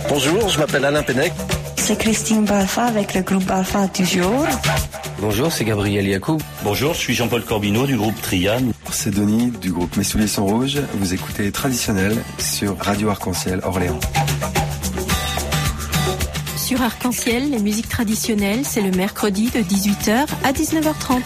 Bonjour, je m'appelle Alain Pennec. C'est Christine Balfa avec le groupe Balfa toujours. Bonjour, c'est Gabriel Yacoub. Bonjour, je suis Jean-Paul Corbineau du groupe Trian. C'est Denis du groupe Mes Souliers sont rouges. Vous écoutez Traditionnel sur Radio Arc-en-Ciel Orléans. Sur Arc-en-Ciel, les musiques traditionnelles, c'est le mercredi de 18h à 19h30.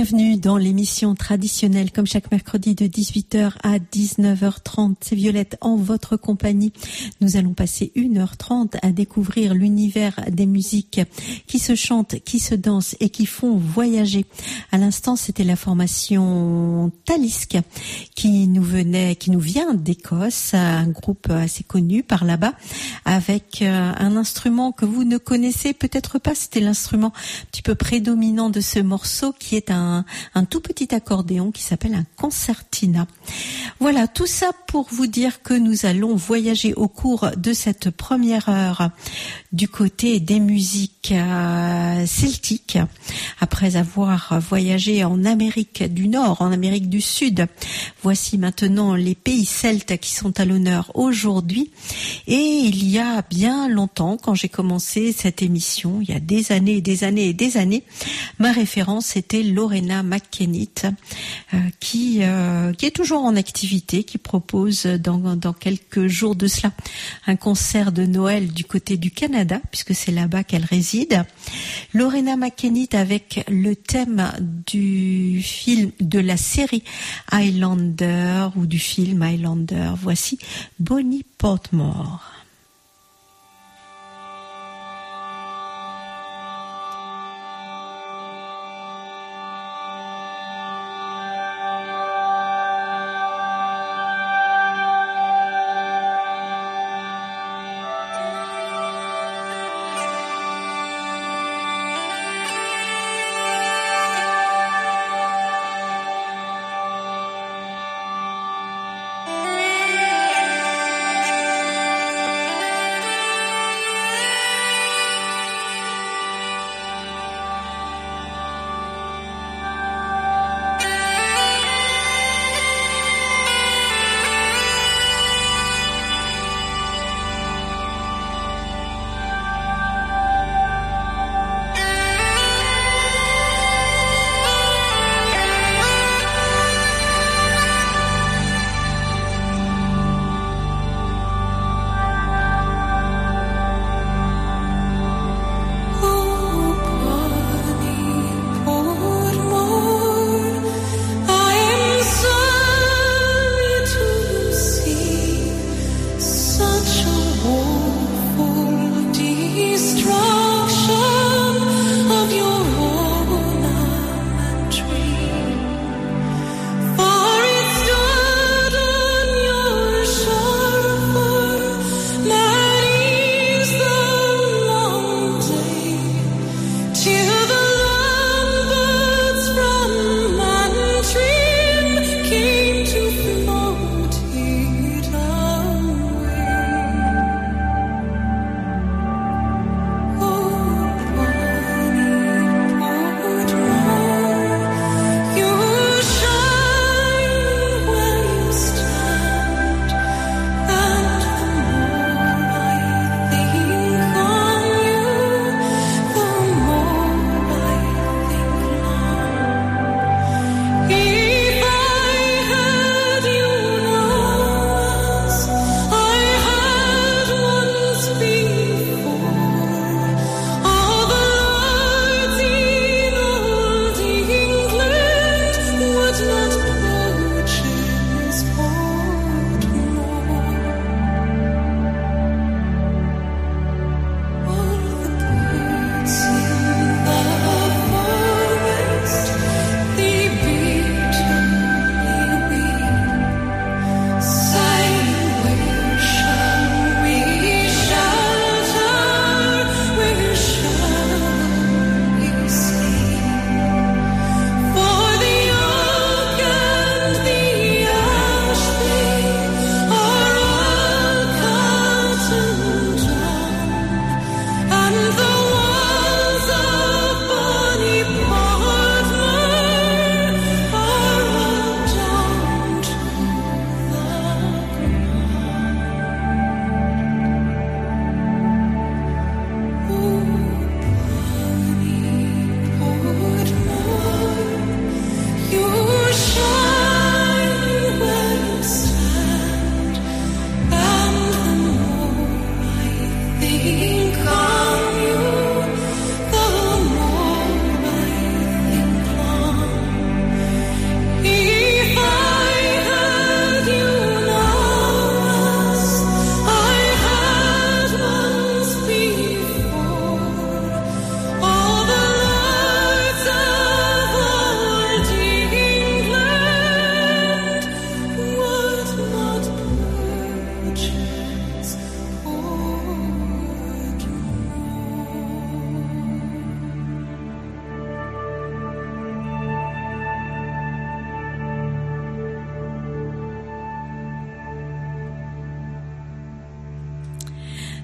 Bienvenue dans l'émission traditionnelle, comme chaque mercredi de 18h à 19h30. C'est Violette en votre compagnie. Nous allons passer 1h30 à découvrir l'univers des musiques qui se chantent, qui se dansent et qui font voyager. À l'instant, c'était la formation Talisk qui nous vient d'Écosse, un groupe assez connu par là-bas, avec un instrument que vous ne connaissez peut-être pas. C'était l'instrument un petit peu prédominant de ce morceau qui est un tout petit accordéon qui s'appelle un concertina. Voilà, tout ça pour vous dire que nous allons voyager au cours de cette première heure du côté des musiques celtiques. Après avoir voyagé en Amérique du Nord, en Amérique du Sud, voici maintenant les pays celtes qui sont à l'honneur aujourd'hui. Et il y a bien longtemps, quand j'ai commencé cette émission, il y a des années et des années et des années, ma référence était Loreena McKennitt, qui est toujours en activité, qui propose dans quelques jours de cela un concert de Noël du côté du Canada, puisque c'est là-bas qu'elle réside. Loreena McKennitt avec le thème du film, de la série Highlander ou du film Highlander. Voici Bonnie Portmore.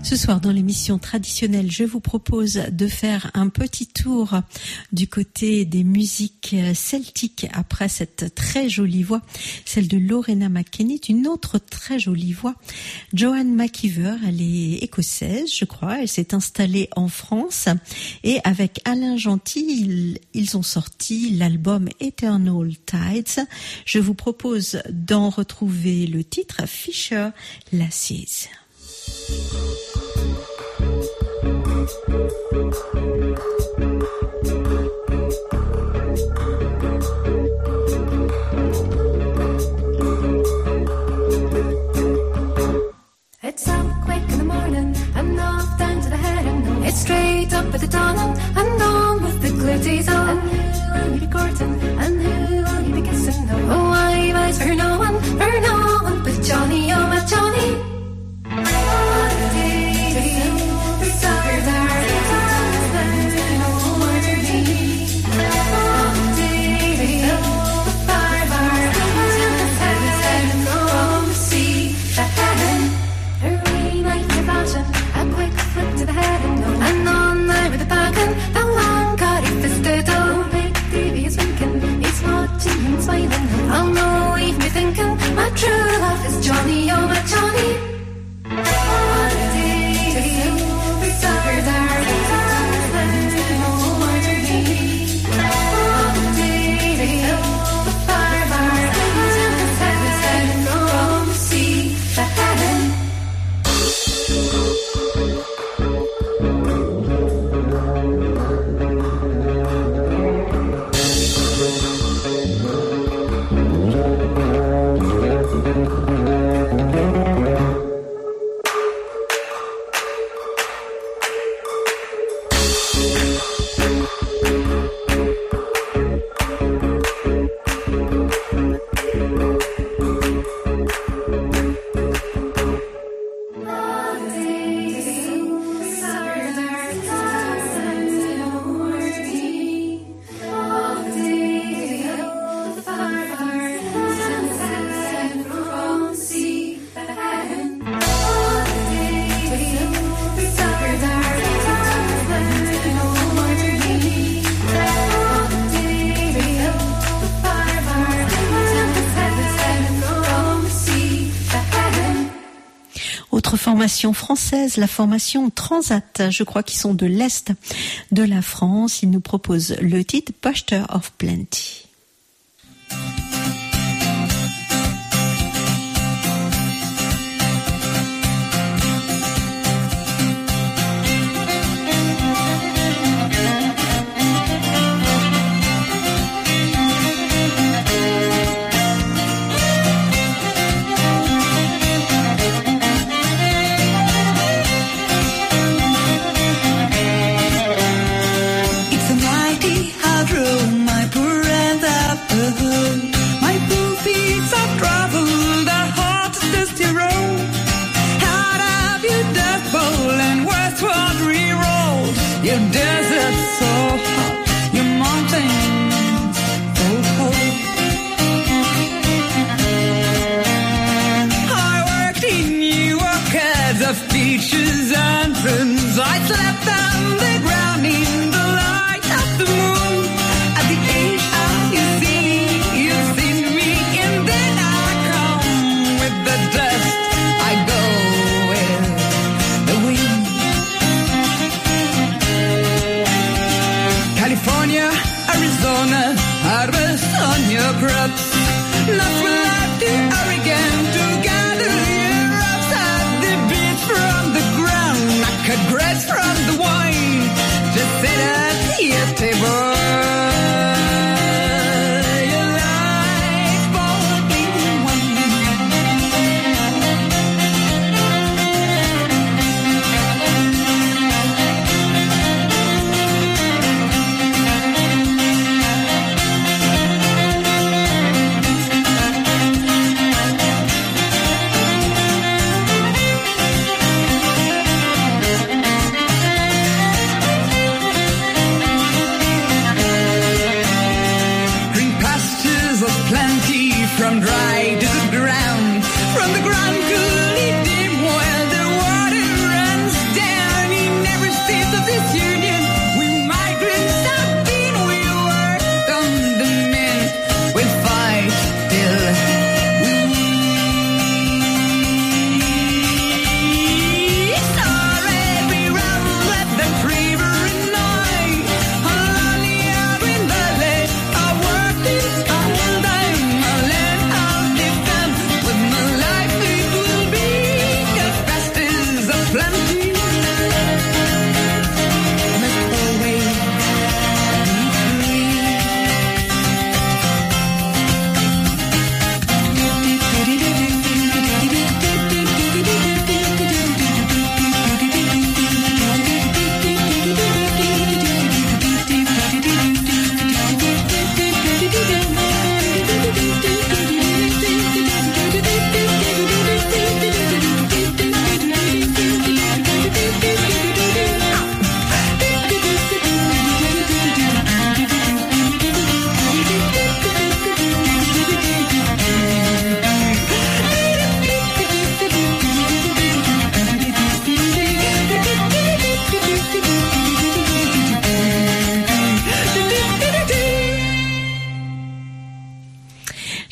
Ce soir, dans l'émission traditionnelle, je vous propose de faire un petit tour du côté des musiques celtiques après cette très jolie voix, celle de Lorena McKennitt, une autre très jolie voix, Joanne McKeever. Elle est écossaise, je crois. Elle s'est installée en France et avec Alain Gentil, ils ont sorti l'album Eternal Tides. Je vous propose d'en retrouver le titre Fisher Lassies. It's up quick in the morning and off down to the heading. It's straight up at the dawn and on with the clear diesel. And who will you be courting and who will you be kissing? Oh, I've eyes for no one but Johnny, oh my Johnny. I'll know leave me thinking my true love is Johnny, oh my Johnny. Formation française, la formation Transat, je crois qu'ils sont de l'Est de la France. Ils nous proposent le titre Buster of Plenty. It's a mighty hard road, my poor and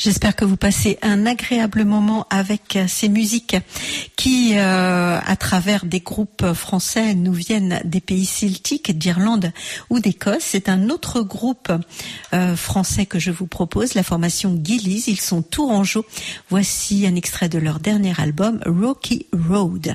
J'espère que vous passez un agréable moment avec ces musiques qui, à travers des groupes français, nous viennent des pays celtiques, d'Irlande ou d'Écosse. C'est un autre groupe français que je vous propose, la formation Gillies. Ils sont tourangeaux. Voici un extrait de leur dernier album, Rocky Road.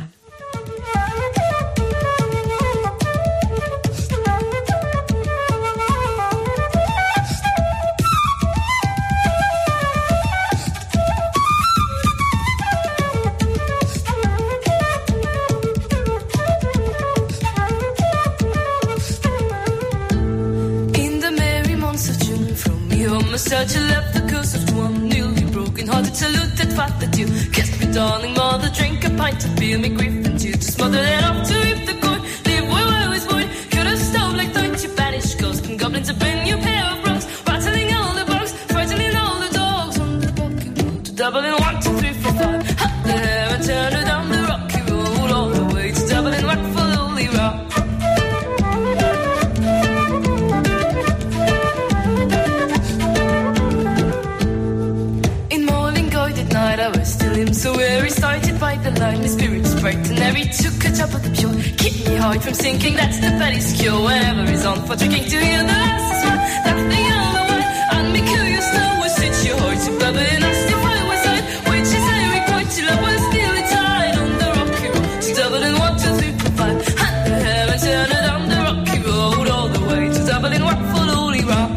Such a left the coast of one newly broken hearted salute that fought that you kissed me, darling mother, drink a pint to feel me grief and you just smother it off to reap the corn, live where I was born, could have stove like don't you banish ghosts and goblins, a brand new pair of bros, rattling all the bugs, frightening all the dogs on the rocky road to Dublin, 1, 2, 3, 4, 5, hop the hair and turn her down the rocky road all the way to Dublin, what for Lily Rock. So weary, started by the line, my spirit's bright and airy, took a drop of the pure, keep me hard from sinking, that's the body's cure, wherever is on for drinking to hear the last one, laughing all the while, and me curious now, was it your heart to bubble and asked if I was out, which is airy, quite till I was still tied on the rocky road, to Dublin, 1, 2, 3, 4, 5, hand the hair and turn it down the rocky road, all the way to Dublin, what for Lowly Rock.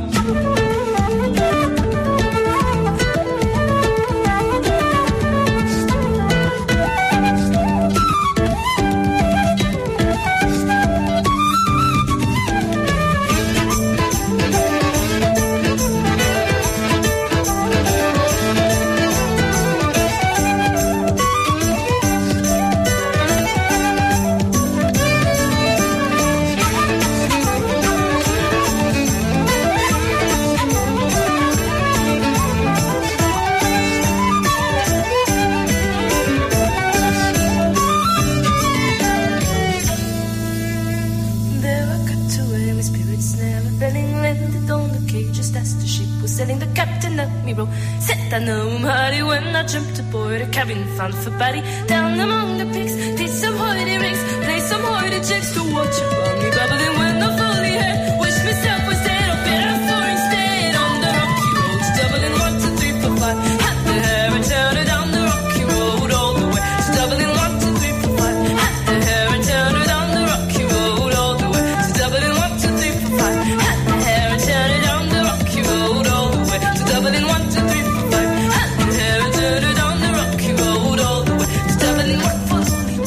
Jumped aboard a cabin found for Barry down among the pigs, did some hoity rigs, play some hoity jigs to watch it run me bubbling when the fully head, wish myself was dead or better for instead on the rocky road to Dublin, 1, 2, 3, 4, 5, had the hair and turn her down the rocky road all the way to Dublin, 1, 2, 3, 4, 5, had the hair and turn her down the rocky road all the way to Dublin, 1, 2, 3, 4, 5, had the hair and turn her down the rocky road all the way to Dublin, 1, 2, 3, 4, 5, had the hair and turn her down the rocky road all the way to Dublin, what for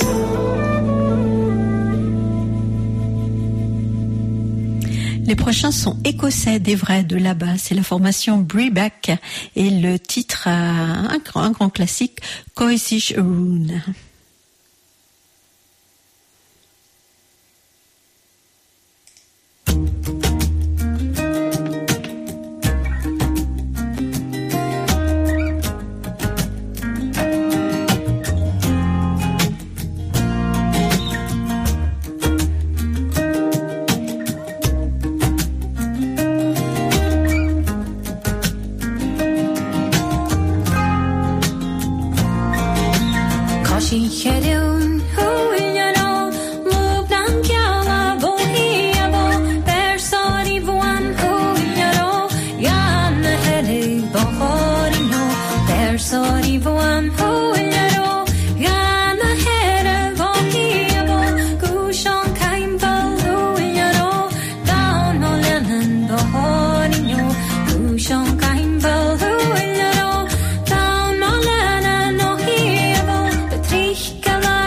Les prochains sont écossais, des vrais de là-bas. C'est la formation Breback et le titre, un grand classique, Coisish Rune. Come on.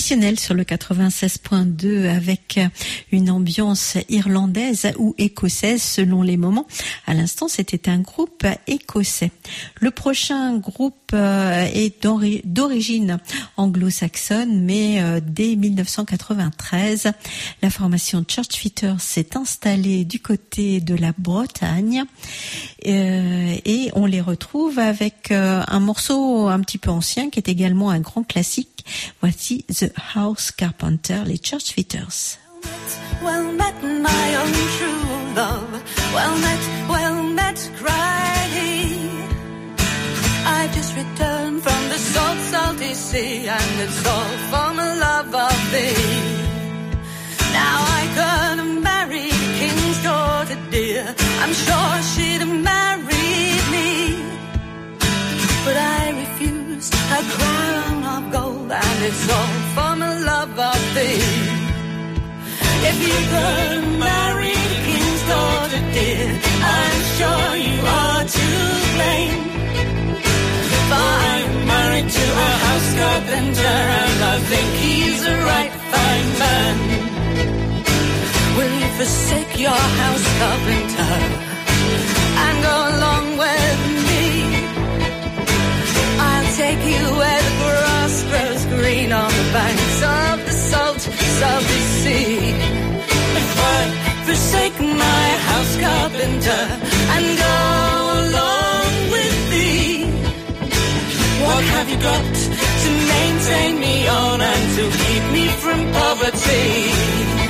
traditionnelle sur le 96.2 avec une ambiance irlandaise ou écossaise selon les moments. À l'instant, c'était un groupe écossais. Le prochain groupe est d'origine anglo-saxonne, mais dès 1993, la formation Church Fitters s'est installée du côté de la Bretagne et on les retrouve avec un morceau un petit peu ancien qui est également un grand classique. Voici The House Carpenter, les Church Fitters. Well met, my own true love. Well met, cried he. I've just returned from the salty sea, and it's all for my love of thee. Now I could have married King's daughter dear, I'm sure she'd have married me, but I refused her crown of gold, and it's all for my love of thee. If you could have married King's daughter dear, I'm sure you are to blame, for I'm married to a house carpenter, and I think he's a right fine man. Will you forsake your house carpenter and go along with me? I'll take you where the grass grows green on the banks of the salty sea. If I forsake my house carpenter and go along with thee, what have you got to maintain me on and to keep me from poverty?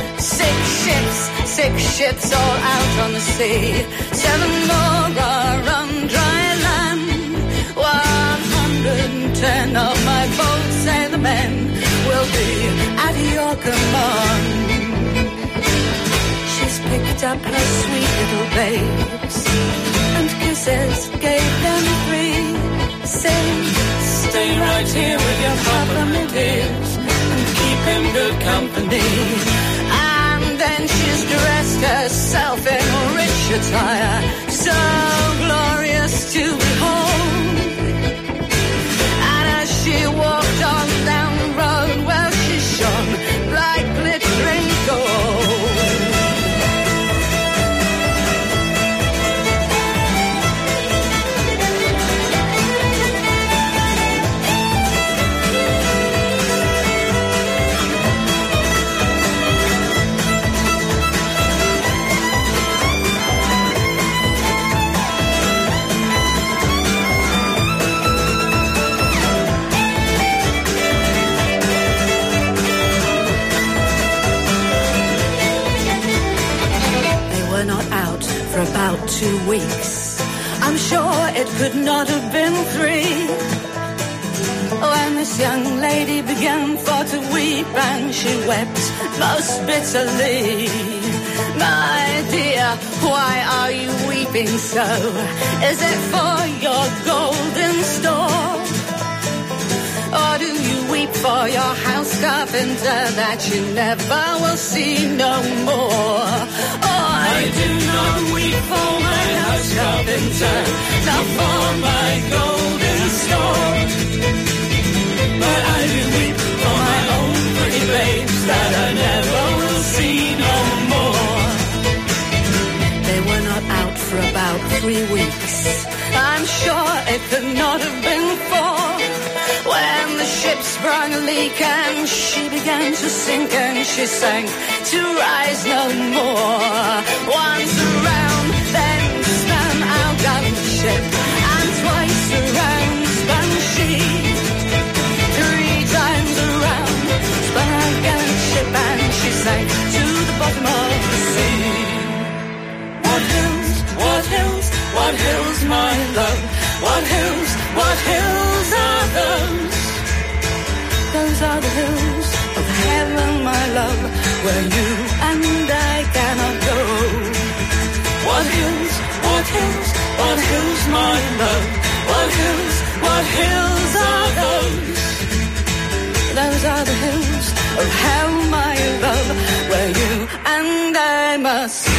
Six ships all out on the sea, 7 more are on dry land. 110 of my boats, say the men, will be at your command. She's picked up her sweet little babes, and kisses gave them free, saying, stay right here with your papa, my dears, and keep him good company. Then she's dressed herself in rich attire, so glorious to behold. And as she walked on down the road, well, she shone like glittering gold. For about 2 weeks, I'm sure it could not have been 3, when this young lady began for to weep, and she wept most bitterly. My dear, why are you weeping so? Is it for your golden store? Or do you weep for your house carpenter that you never will see no more? Oh, I do not weep for my house carpenter, not for my golden store, but I do weep for my own pretty babes that I never will see no more. They were not out for about 3 weeks, I'm sure it could not have been 4, when the ship sprung a leak and she began to sink, and she sank to rise no more. Once around, then spun out of the ship, and twice around spun she. 3 times around, spun out again the ship, and she sank to the bottom of the sea. What hills, what hills, what hills, my love? What hills are those? Those are the hills of heaven, my love, where you and I cannot go. What hills, my love? What hills are those? Those are the hills of hell, my love, where you and I must.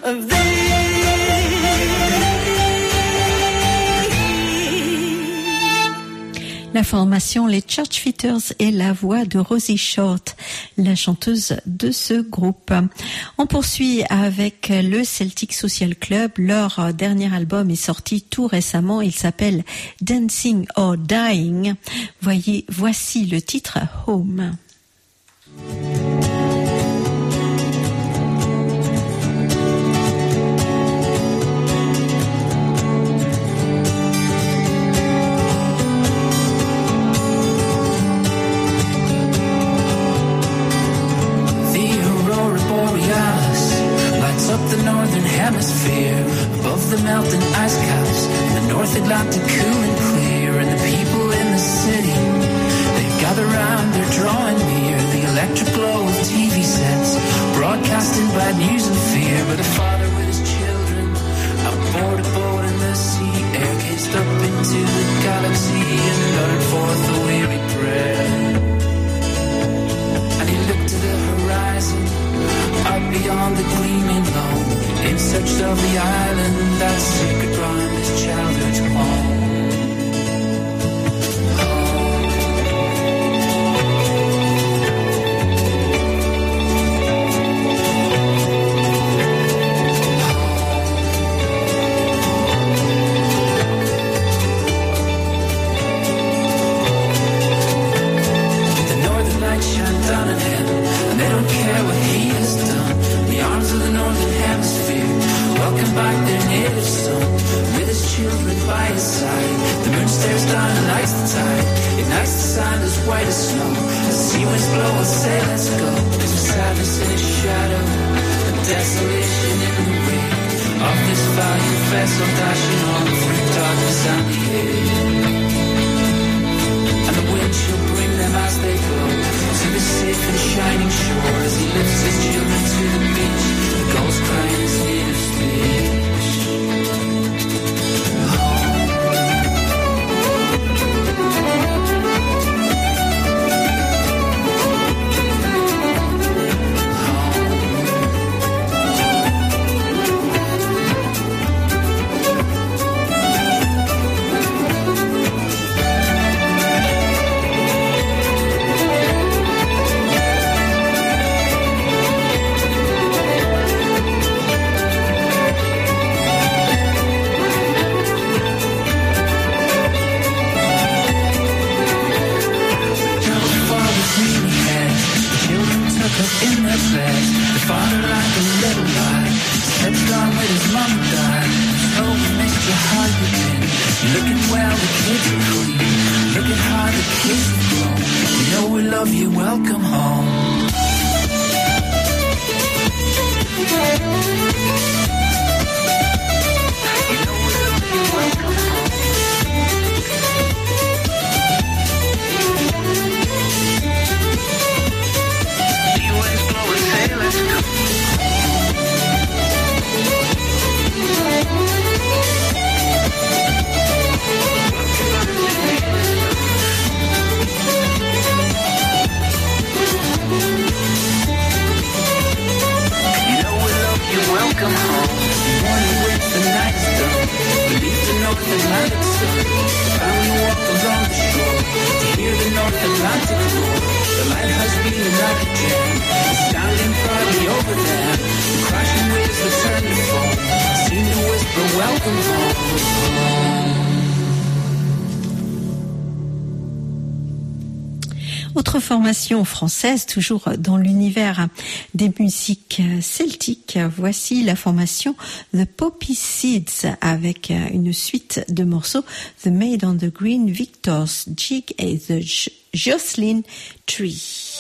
of thee. La formation Les Churchfitters et la voix de Rosie Short, la chanteuse de ce groupe. On poursuit avec le Celtic Social Club. Leur dernier album est sorti tout récemment. Il s'appelle Dancing or Dying. Voici le titre Home. Up the northern hemisphere, above the melting ice caps, the North Atlantic cool and clear, and the people in the city, they gather round, they're drawing near, the electric glow of TV sets, broadcasting bad news and fear, but a father with his children, outboard a boat in the sea, air gazed up into the galaxy, and uttered forth a weary prayer, and he looked to the horizon, out beyond the gleaming loam, in search of the island, that sacred ground, his childhood's home. Autre formation française, toujours dans l'univers des musiques celtiques, voici la formation The Poppy Seeds avec une suite de morceaux The Maid on the Green, Victor's Jig et The Jocelyn Tree.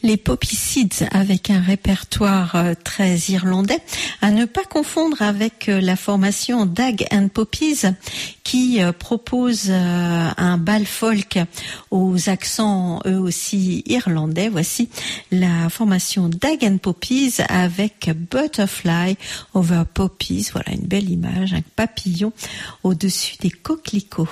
les Poppy Seeds avec un répertoire très irlandais, à ne pas confondre avec la formation Dag and Poppies qui propose un bal folk aux accents eux aussi irlandais. Voici la formation Dag and Poppies avec Butterfly over Poppies. Voilà une belle image, un papillon au-dessus des coquelicots.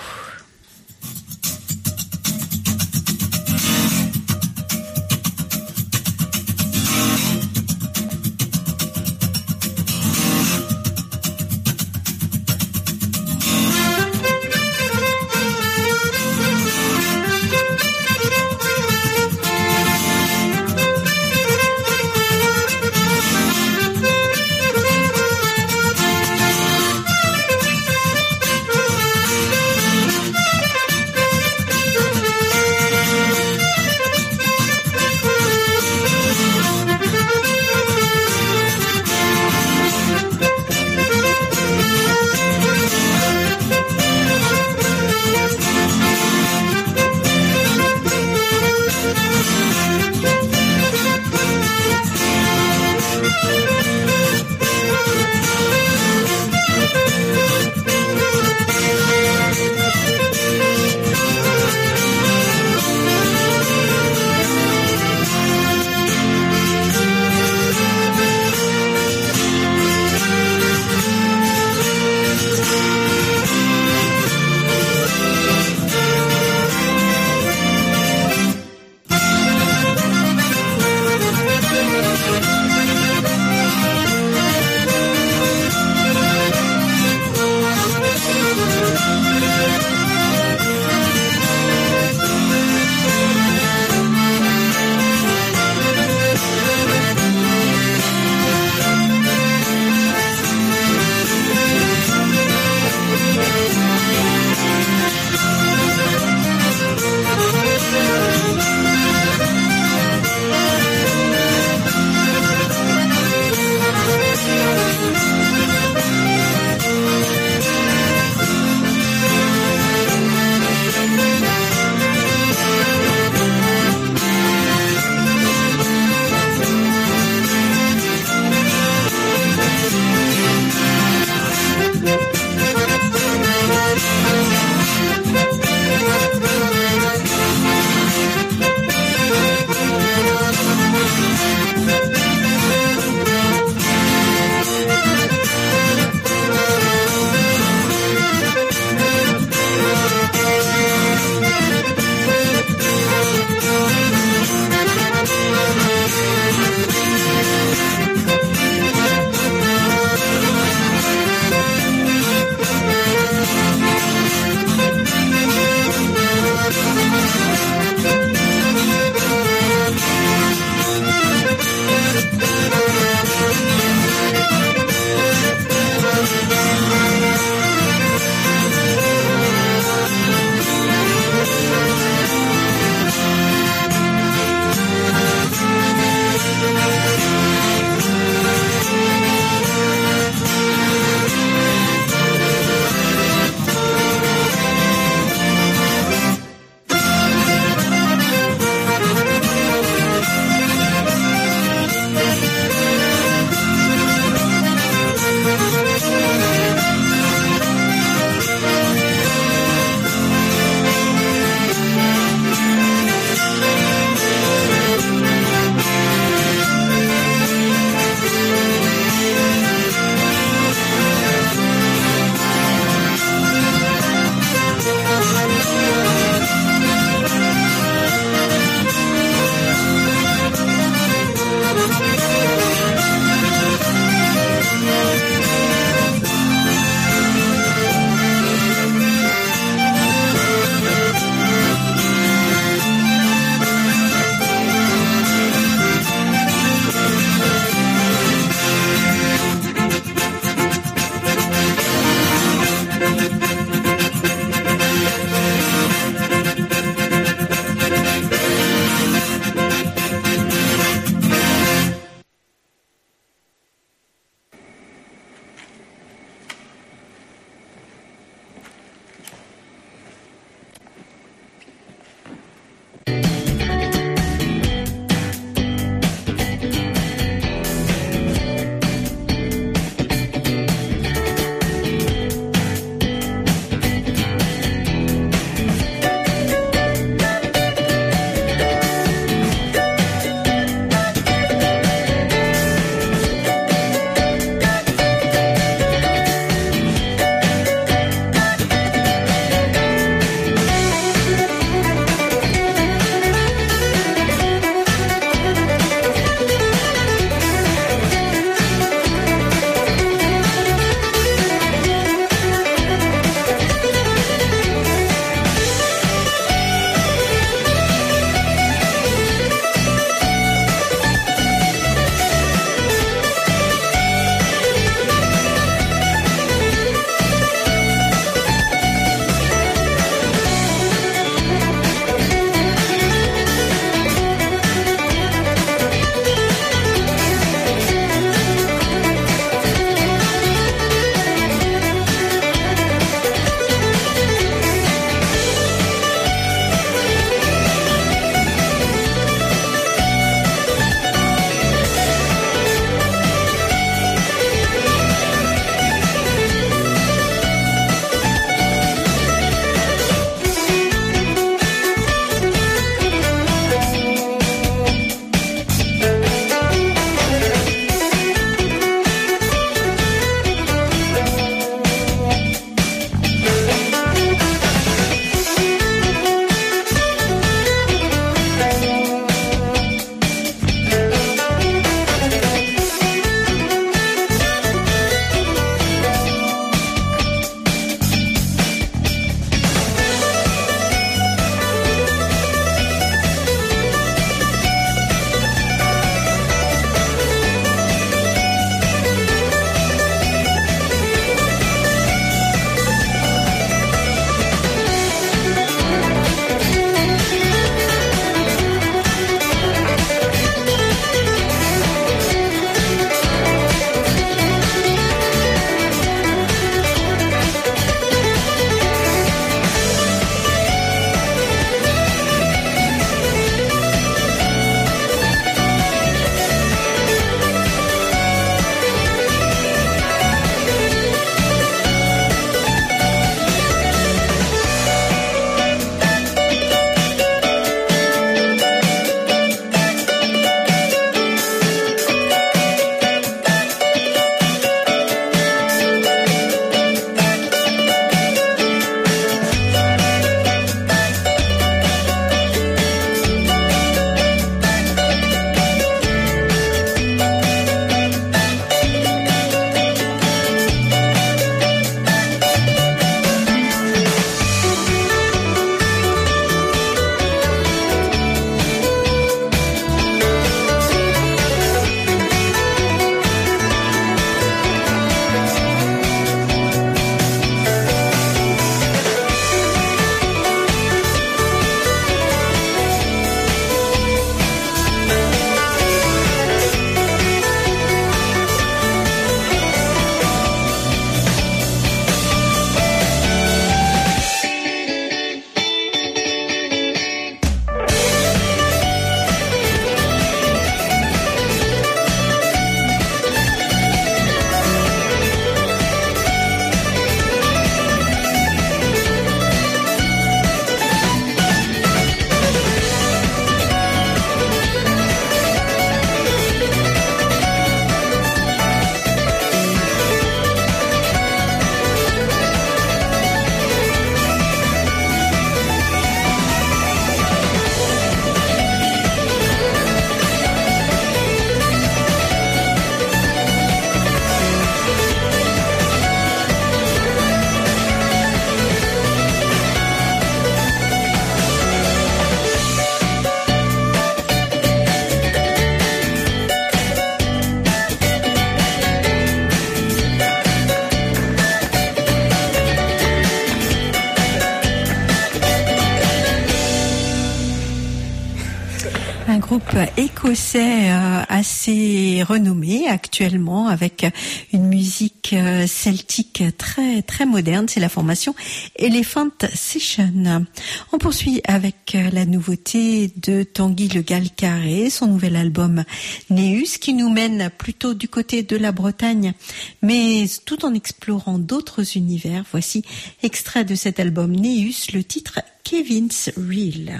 un groupe écossais assez renommé actuellement avec une musique celtique très très moderne. C'est la formation Elephant Session. On poursuit avec la nouveauté de Tanguy Le Gall-Carré, son nouvel album Neus, qui nous mène plutôt du côté de la Bretagne, mais tout en explorant d'autres univers. Voici extrait de cet album Neus, le titre Kevin's Reel.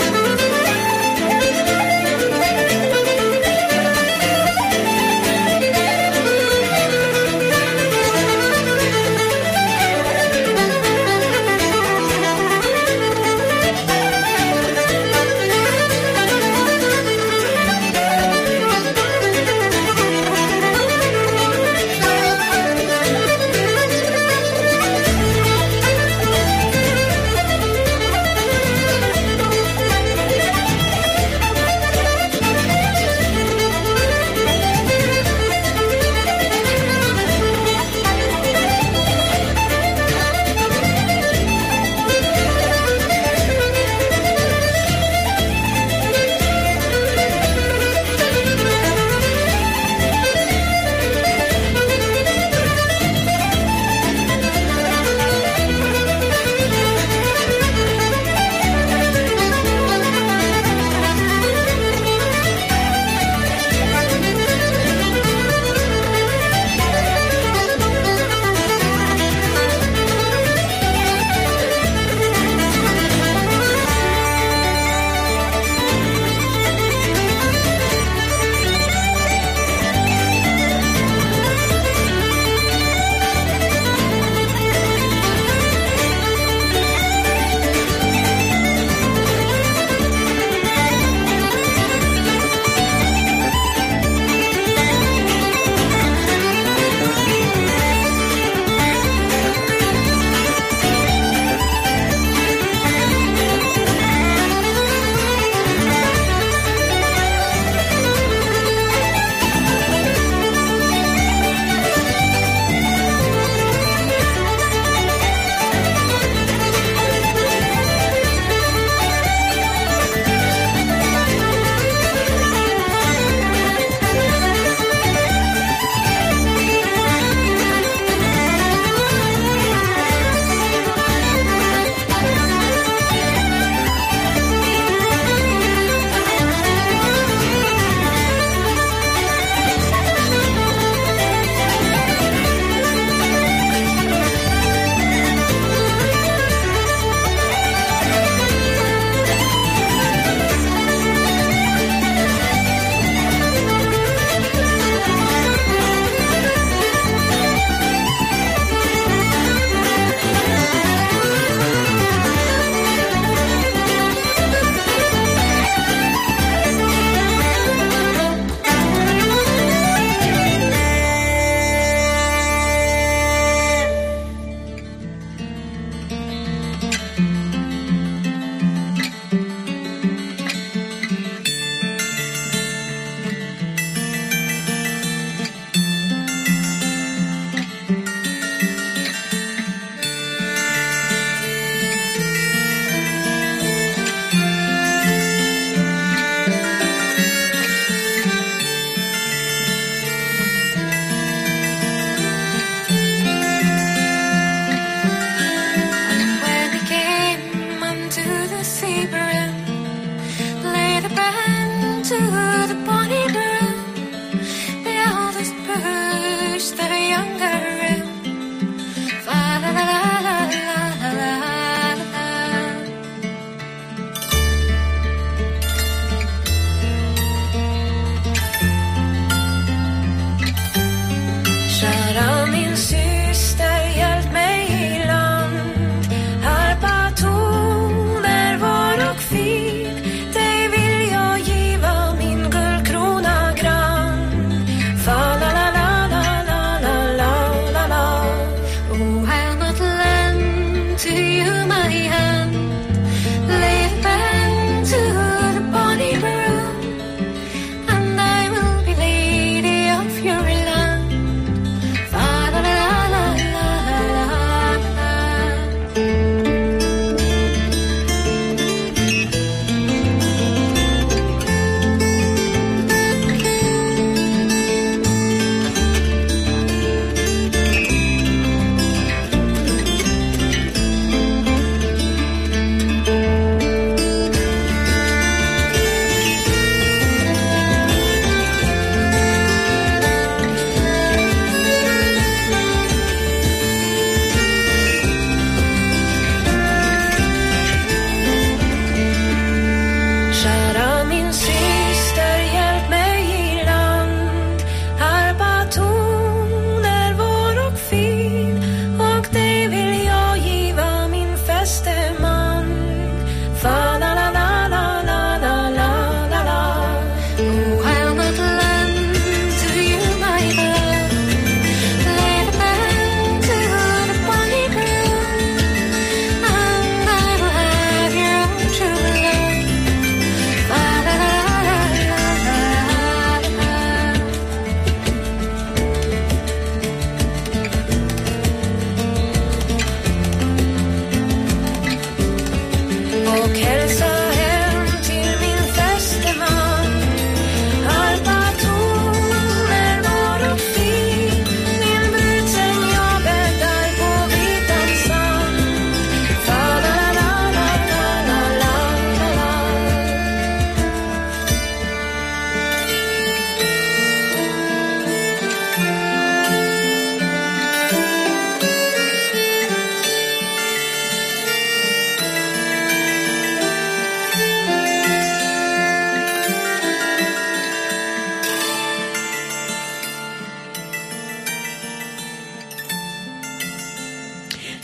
Kevin's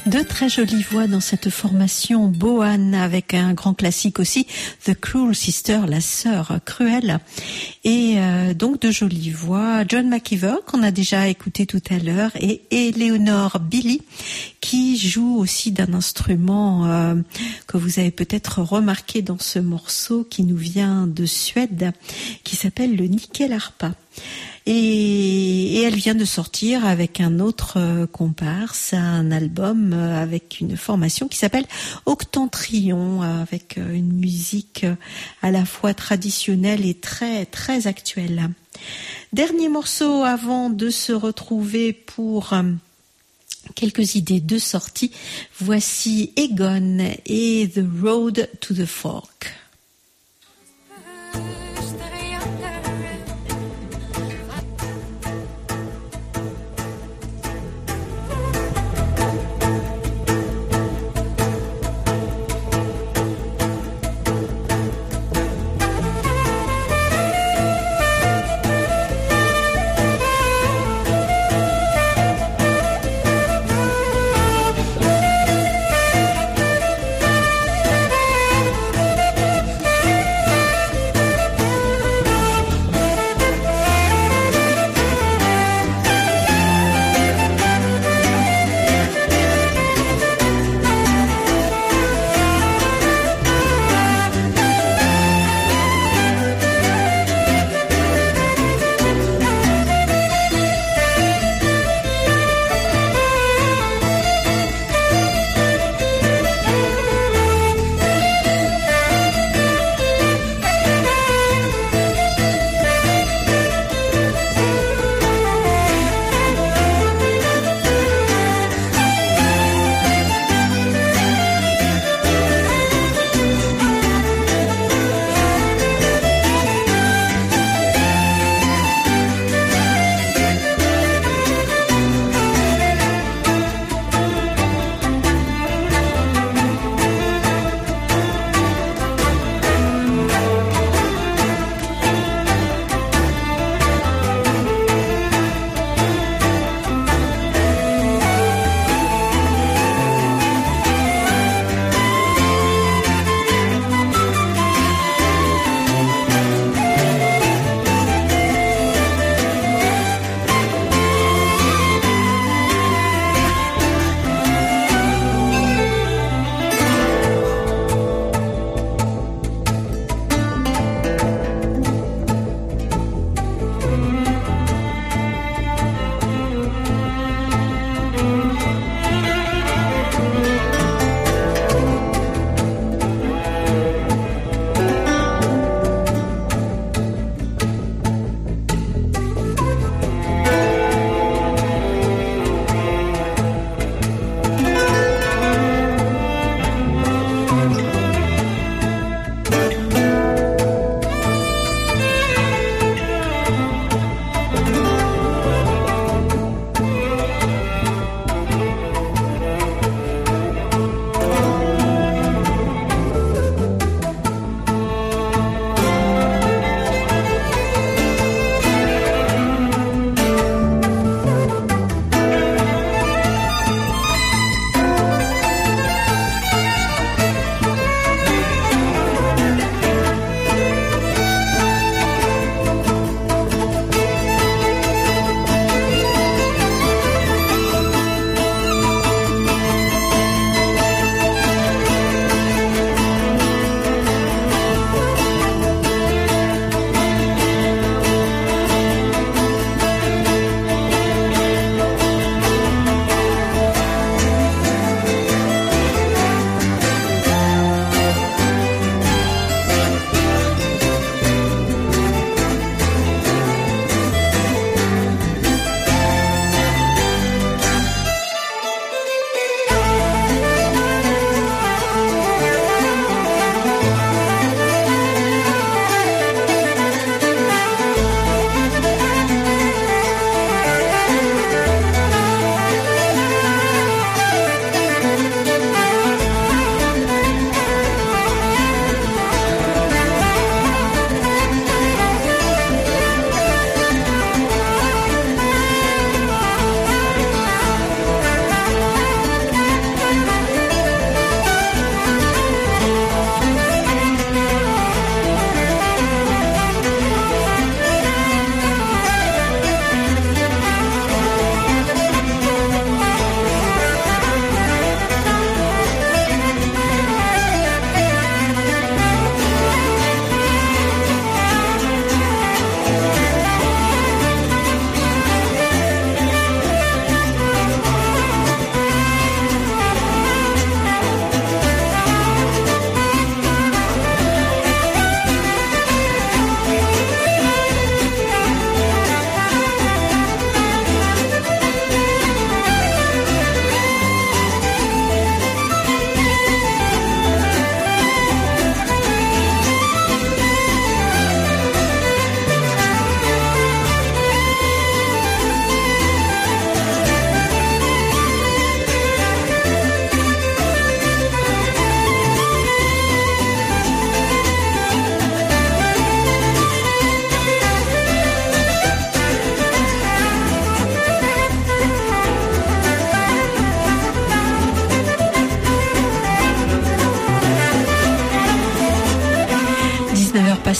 De très jolies voix dans cette formation Bohan, avec un grand classique aussi, The Cruel Sister, la sœur cruelle. Et donc de jolies voix, John McIver, qu'on a déjà écouté tout à l'heure, et Eleanor Billy, qui joue aussi d'un instrument que vous avez peut-être remarqué dans ce morceau qui nous vient de Suède, qui s'appelle le nickel-harpa. Et elle vient de sortir avec un autre comparse, un album avec une formation qui s'appelle Octentrion, avec une musique à la fois traditionnelle et très très actuelle. Dernier morceau avant de se retrouver pour quelques idées de sortie. Voici Egon et The Road to the Fork.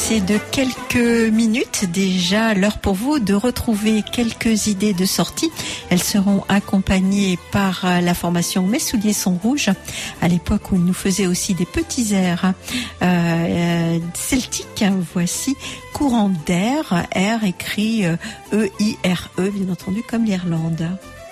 passé de quelques minutes déjà, l'heure pour vous de retrouver quelques idées de sortie. Elles seront accompagnées par la formation Mes souliers sont rouges, à l'époque où ils nous faisaient aussi des petits airs celtiques. Voici Courant d'air, air écrit E-I-R-E, bien entendu, comme l'Irlande.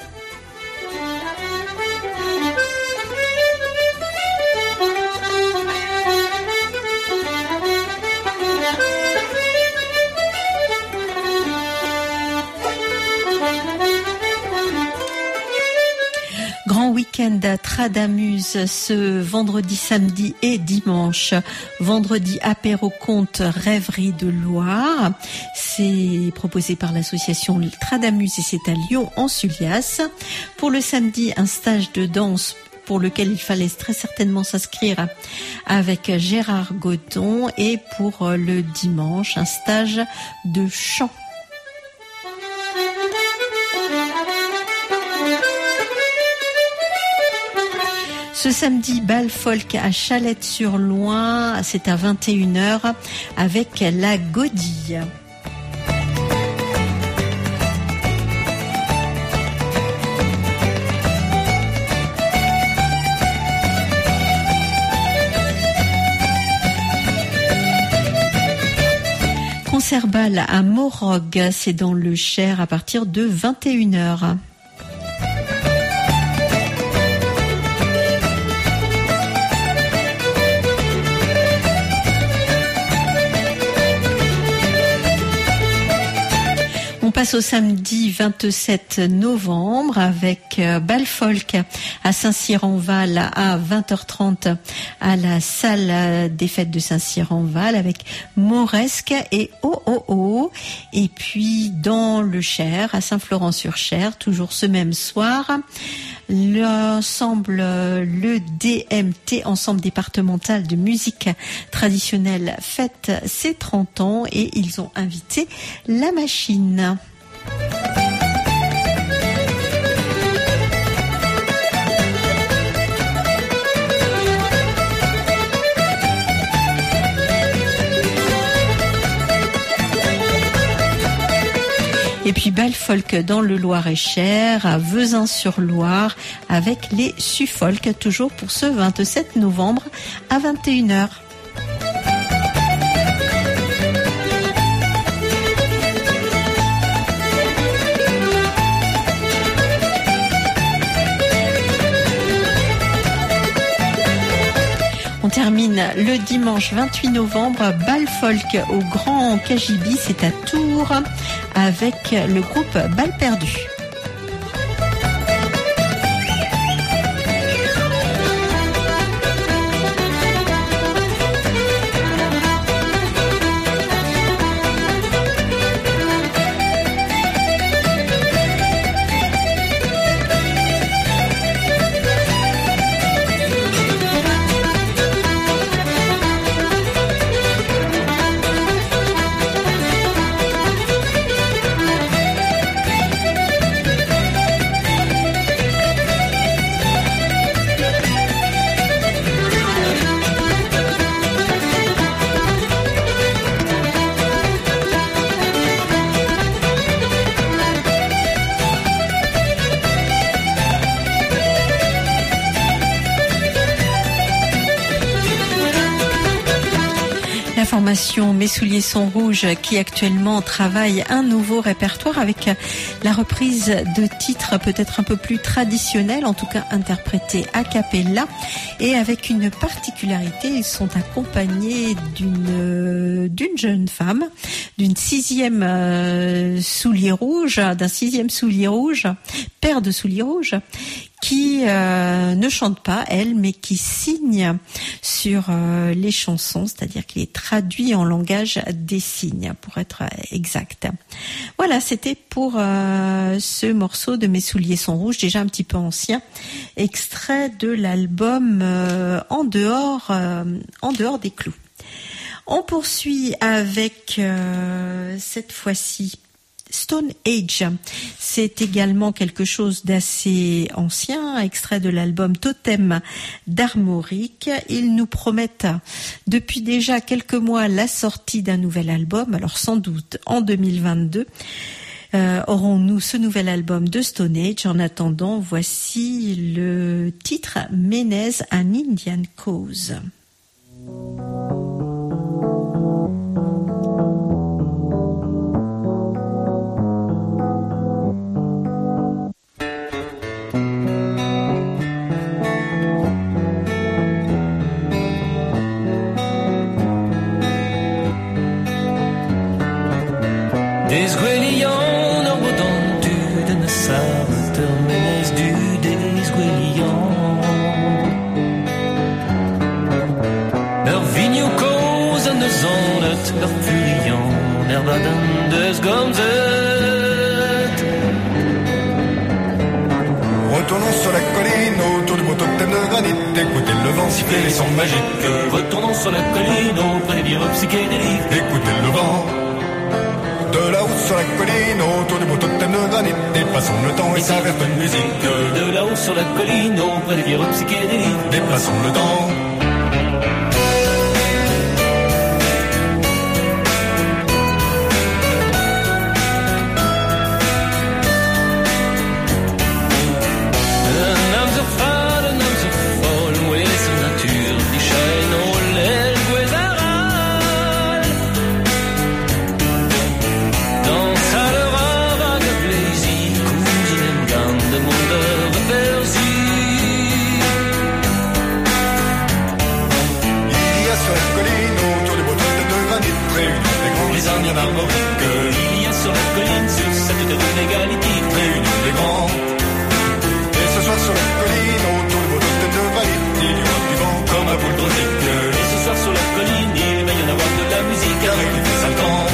Grand week-end à Tradamuse ce vendredi, samedi et dimanche. Vendredi, apéro-conte Rêverie de Loire. C'est proposé par l'association Tradamuse et c'est à Lyon en Sullias. Pour le samedi, un stage de danse pour lequel il fallait très certainement s'inscrire avec Gérard Godon. Et pour le dimanche, un stage de chant. Ce samedi, bal folk à Chalette-sur-Loing, c'est à 21h avec la Godille. Concert bal à Morog, c'est dans le Cher à partir de 21h. On passe au samedi 27 novembre avec bal folk à Saint-Cyr-en-Val à 20h30 à la salle des fêtes de Saint-Cyr-en-Val avec Mauresque et OOO. Et puis dans le Cher, à Saint-Florent-sur-Cher, toujours ce même soir, l'ensemble, le DMT, ensemble départemental de musique traditionnelle, fête ses 30 ans et ils ont invité La Machine. Et puis bal folk dans le Loir-et-Cher, à Vezin-sur-Loire, avec les Suffolk, toujours pour ce 27 novembre à 21h. On termine le dimanche 28 novembre, bal folk au Grand Cagibi, c'est à Tours, avec le groupe Bal Perdu. La formation Mes souliers sont rouges qui actuellement travaille un nouveau répertoire avec la reprise de titres peut-être un peu plus traditionnels, en tout cas interprétés a cappella, et avec une particularité, ils sont accompagnés d'une jeune femme, d'une soulier rouge, d'un sixième soulier rouge, paire de souliers rouges, qui ne chante pas, elle, mais qui signe sur les chansons, c'est-à-dire qu'il est traduit en langage des signes, pour être exact. Voilà, c'était pour ce morceau de Mes souliers sont rouges, déjà un petit peu ancien, extrait de l'album En dehors des clous. On poursuit avec cette fois-ci Stone Age. C'est également quelque chose d'assez ancien, extrait de l'album Totem d'Armorique. Ils nous promettent depuis déjà quelques mois la sortie d'un nouvel album, alors sans doute en 2022. Aurons-nous ce nouvel album de Stone Age? En attendant, voici le titre Menez, an Indian Cause. Retournons sur la colline autour du beau totem de granit, écoutez le vent siffler les sons magiques. Retournons sur la colline auprès des livres psychédéliques, écoutez le vent. De là-haut sur la colline autour du beau totem de granit, dépassons le temps et sa verte musique. De là-haut sur la colline auprès des livres psychédéliques, dépassons le temps. Il y a sur la colline, sur cette terre d'égalité, réunion des grands. Et ce soir sur la colline, autour du beau totem de granit, il y aura du vent comme un boule d'osique. Et ce soir sur la colline, il va y en avoir de la musique, car il fait 5 ans.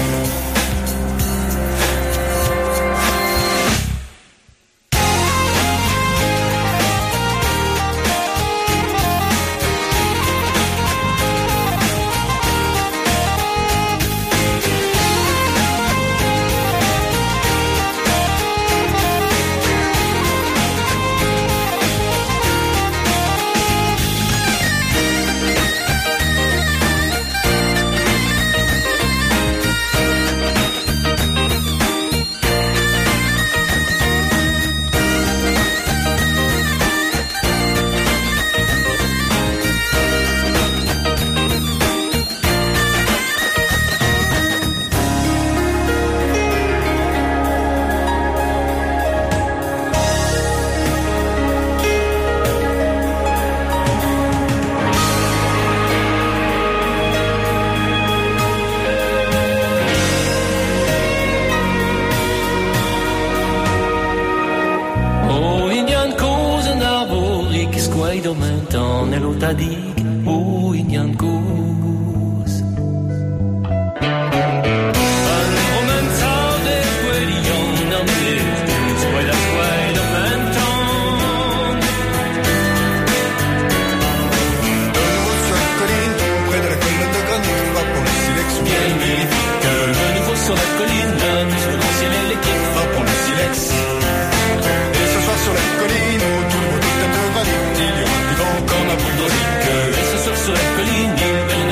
sur la colline, il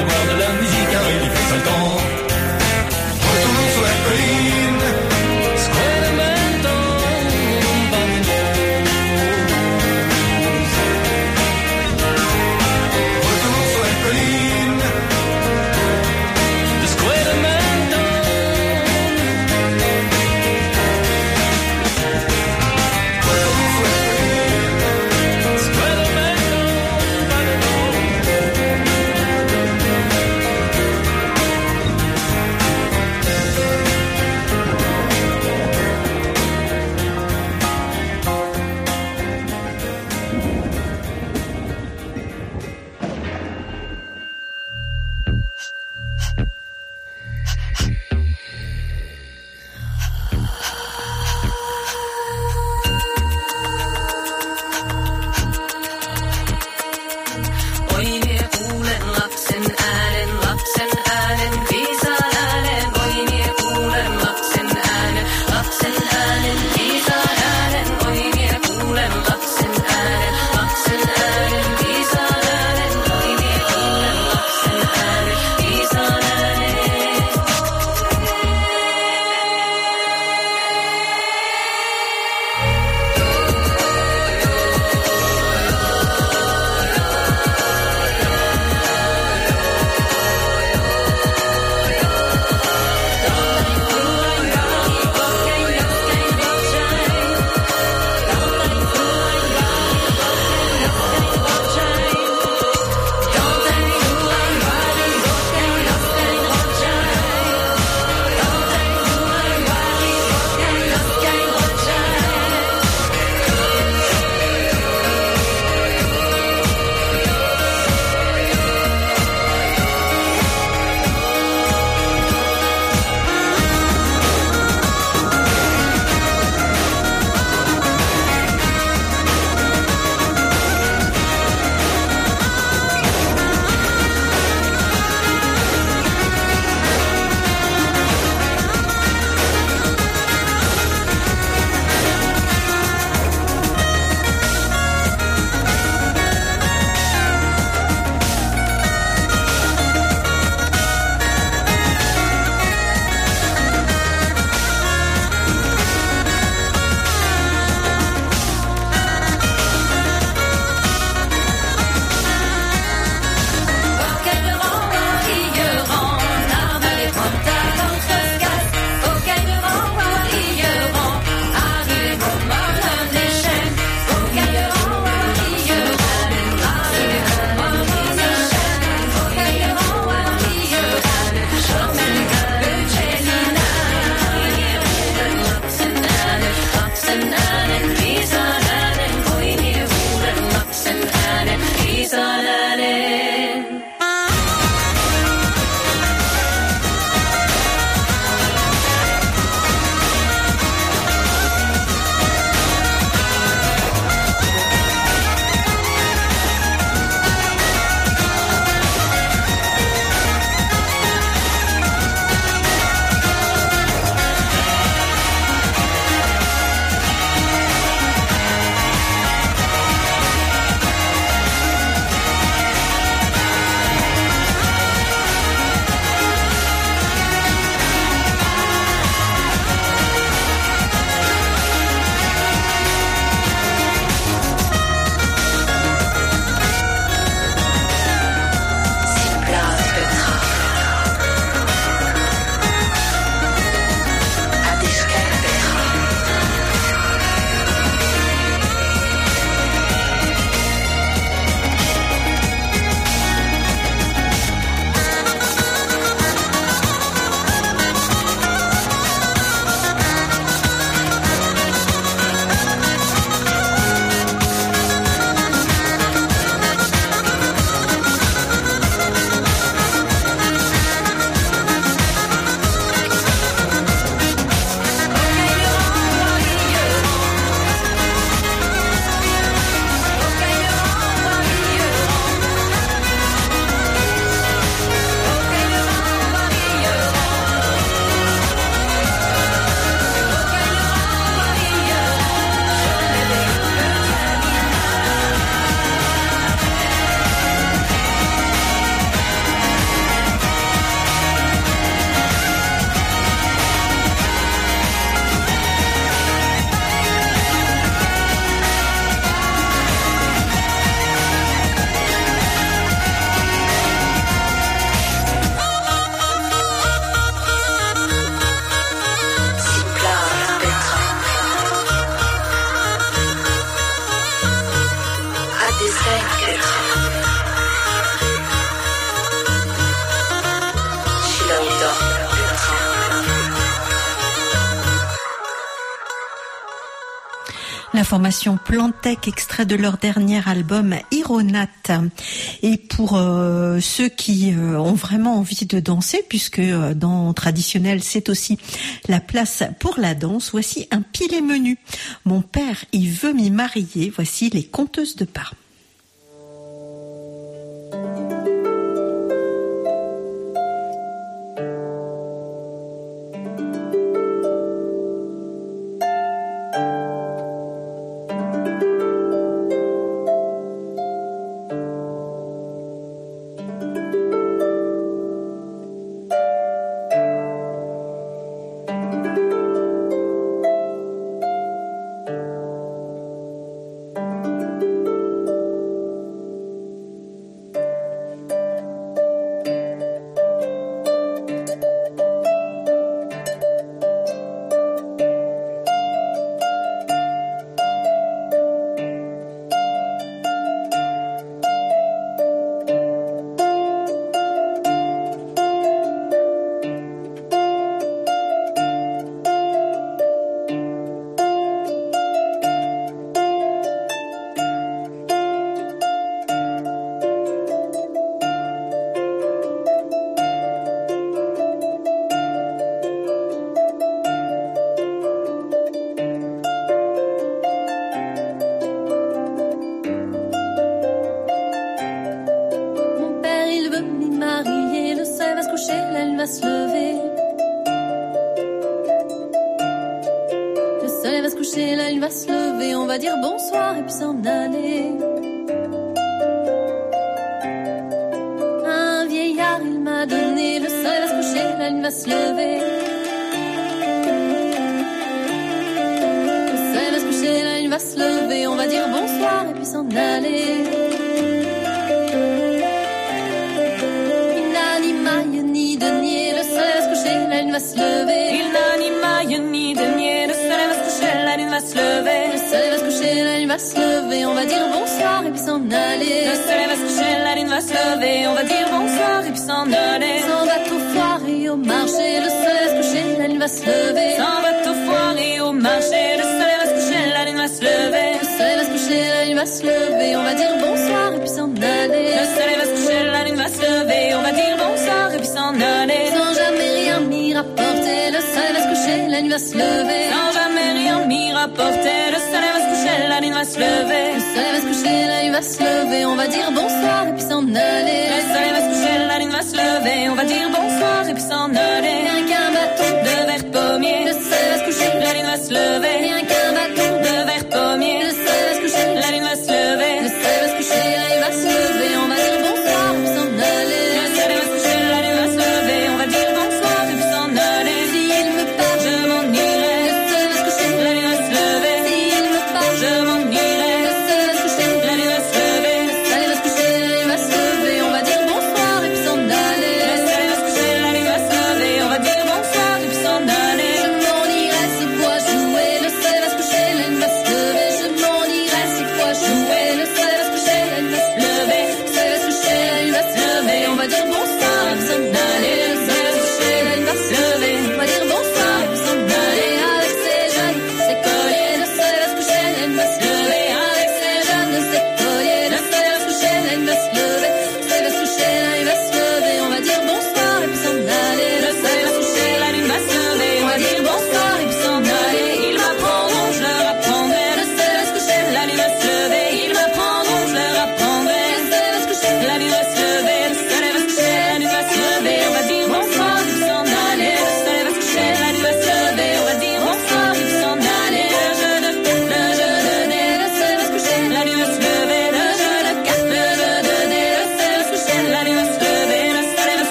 La formation Plantec, extrait de leur dernier album Ironat. Et pour ceux qui ont vraiment envie de danser, puisque dans traditionnel c'est aussi la place pour la danse, voici un pile et menu. Mon père, il veut m'y marier. Voici les Conteuses de pas.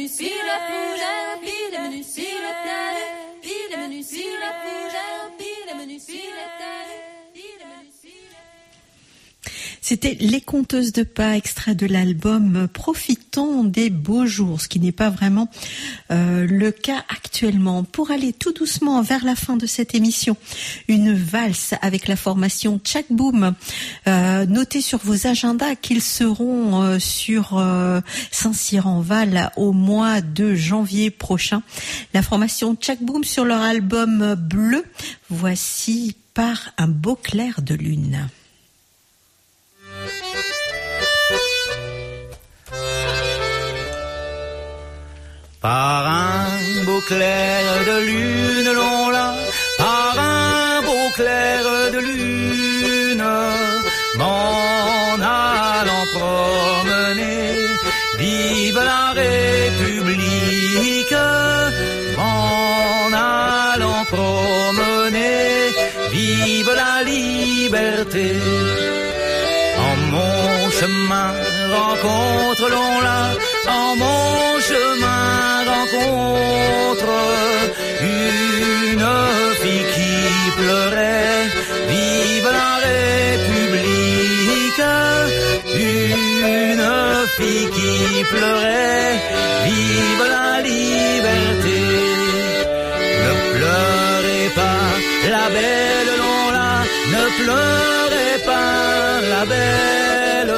menus sur la fougère, pile les menus sur la table, pile les menus sur la fougère, pile les menus sur la table, pile les menus sur la... C'était Les Conteuses de pas, extrait de l'album Profitons des beaux jours, ce qui n'est pas vraiment le cas actuellement. Pour aller tout doucement vers la fin de cette émission, une valse avec la formation Tchak Boom. Notez sur vos agendas qu'ils seront sur Saint-Cyr-en-Val au mois de janvier prochain. La formation Tchak Boom sur leur album Bleu. Voici Par un beau clair de lune. Par un beau clair de lune, l'on l'a, par un beau clair de lune, m'en allant promener, vive la République, m'en allant promener, vive la liberté. En mon chemin rencontre l'on là, en mon chemin rencontre une fille qui pleurait, vive la République, une fille qui pleurait, vive la liberté. Ne pleurez pas, la belle l'on là, ne pleurez pas, la belle,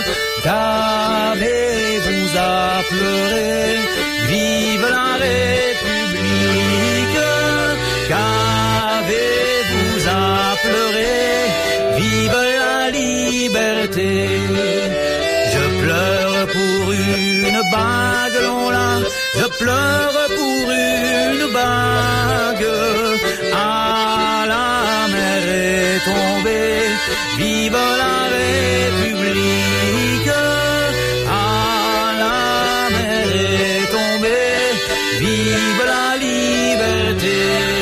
qu'avez-vous à pleurer? Vive la République, qu'avez-vous à pleurer? Vive la liberté. Je pleure pour une bague, l'on l'a, je pleure pour une bague. Ah, la mer est tombée, vive la République. Ah, la mer est tombée, vive la liberté.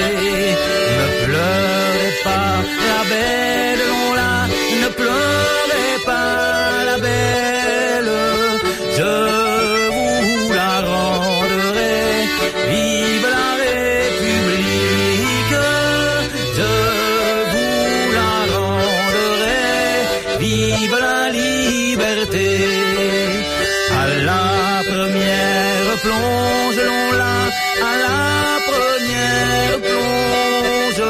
Ne pleurez pas, la belle, l'on l'a, ne pleurez pas, la belle, je vous la rendrai. Vive la République, je vous la rendrai. Vive la liberté. À la première plonge, l'on l'a, à la première plonge,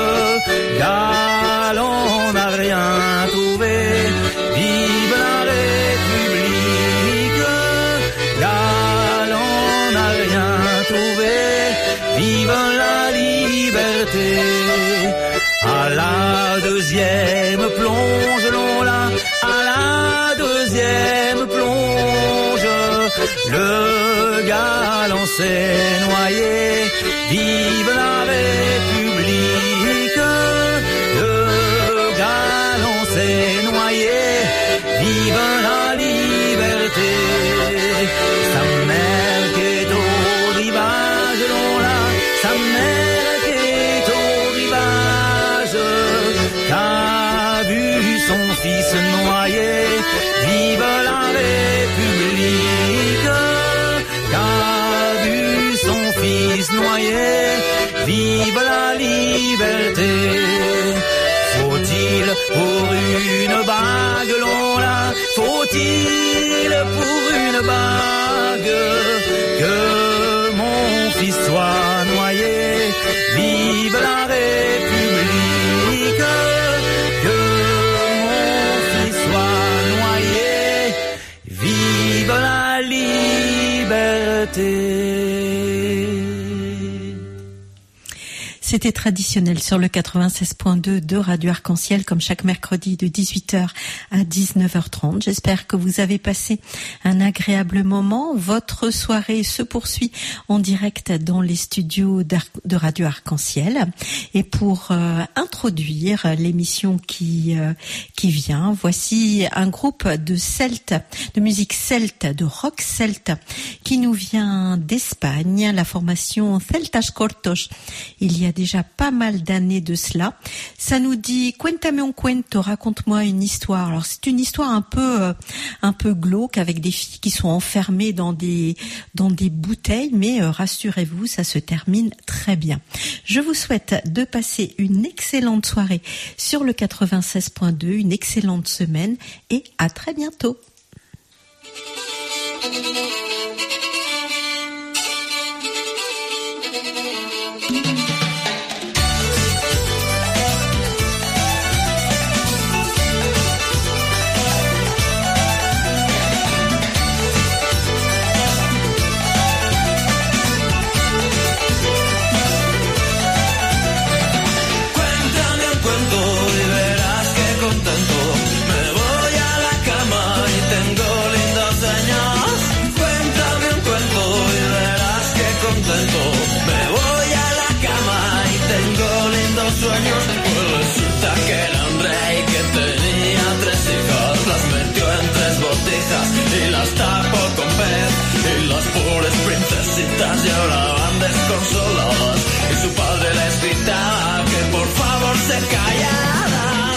galant n'a rien trouvé. Vive la République, galant n'a rien trouvé. Vive la liberté. À la deuxième plonge, l'on l'a, à la deuxième plonge, le galant s'est noyé. Vive la République, le galant s'est noyé. Vive la liberté. Sa mère qui est au rivage, l'on l'a, sa mère qui est au rivage, qu'a vu son fils noyé. Vive la République, qu'a vu son fils noyé. Vive la liberté. Faut-il pour une bague, l'on l'a, faut-il pour une bague que mon fils soit noyé? Vive la République, que mon fils soit noyé. Vive la liberté. C'était traditionnel sur le 96.2 de Radio Arc-en-Ciel, comme chaque mercredi de 18h à 19h30. J'espère que vous avez passé un agréable moment. Votre soirée se poursuit en direct dans les studios de Radio Arc-en-Ciel. Et pour introduire l'émission qui vient, voici un groupe de celte, de musique celte, de rock celte, qui nous vient d'Espagne, la formation Celtas Cortos. Il y a des déjà pas mal d'années de cela. Ça nous dit Cuéntame un cuento, raconte-moi une histoire. Alors c'est une histoire un peu glauque avec des filles qui sont enfermées dans des bouteilles, mais rassurez-vous, ça se termine très bien. Je vous souhaite de passer une excellente soirée sur le 96.2, une excellente semaine et à très bientôt. Y las tapo con pez y las pobres princesitas lloraban desconsoladas y su padre les gritaba que por favor se callaran.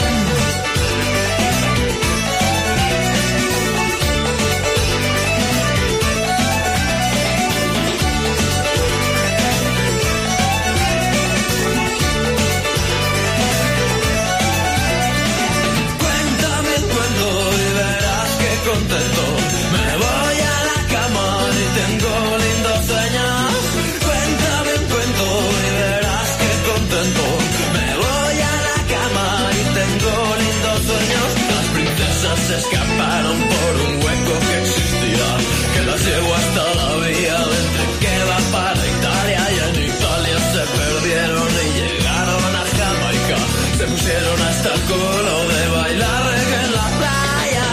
Cuéntame un cuento y verás que contento. Me voy a la cama y tengo lindos sueños. Cuéntame un cuento y verás que contento. Me voy a la cama y tengo lindos sueños. Las princesas se escaparon por un hueco que existía, que las llevó hasta la vía del tren que va para Italia. Y en Italia se perdieron y llegaron a Jamaica. Se pusieron hasta el culo de bailar reggae en la playa.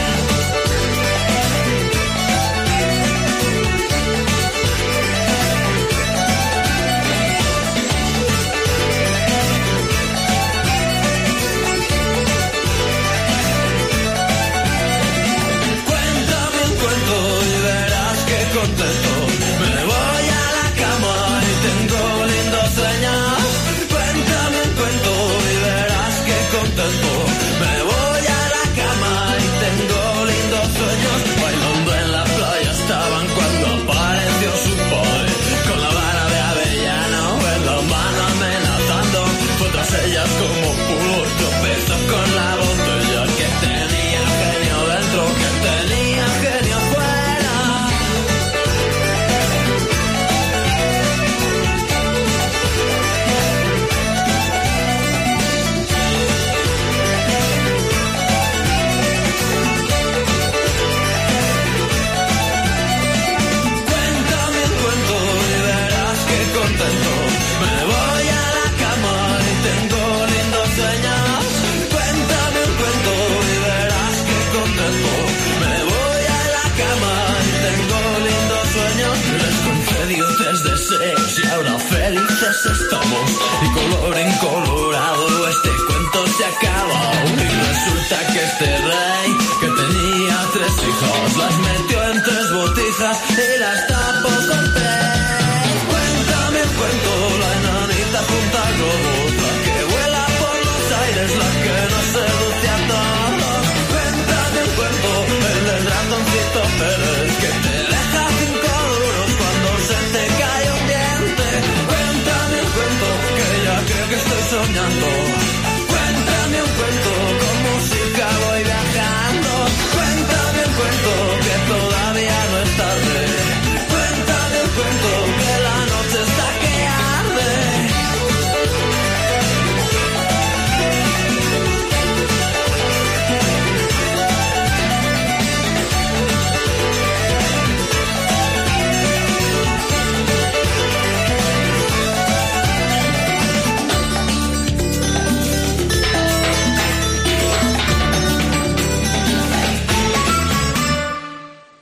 Cuéntame un cuento y verás que contento. Me voy a la cama y tengo lindos sueños. Cuéntame un cuento y verás que contento. Me voy a la cama y tengo lindos sueños. Bailando en la playa estaban cuando apareció su padre con la vara de avellano en la mano amenazando. Fue tras ellas como pudo, tropezó con la botella que tenía genio dentro, que tenía genio fuera. Cuéntame un cuento y verás que contento. Me voy a la cama y tengo lindos sueños. Cuéntame un cuento y verás que contento. Me voy a la cama y tengo lindos sueños. Les concedí tres deseos y ahora felices estamos. Y colorín colorado este cuento se acaba. Y resulta que este rey que tenía tres hijas las metió en tres botijas.